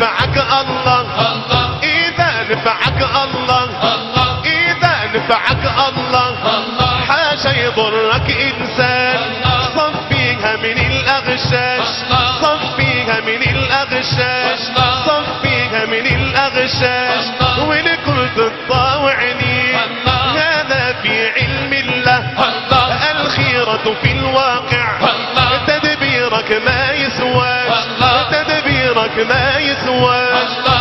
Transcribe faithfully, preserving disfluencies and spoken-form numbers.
نفعك الله، إذا نفعك الله، إذا نفعك الله، حاشا يضرك إنسان. صفيها من الأغشاش، صفيها من الأغشاش، صفيها من الأغشاش، ولكل تطاوعني هذا في علم الله. الخيرة في الواقع، تدبيرك ما يسواش، تدبيرك ما يسواش.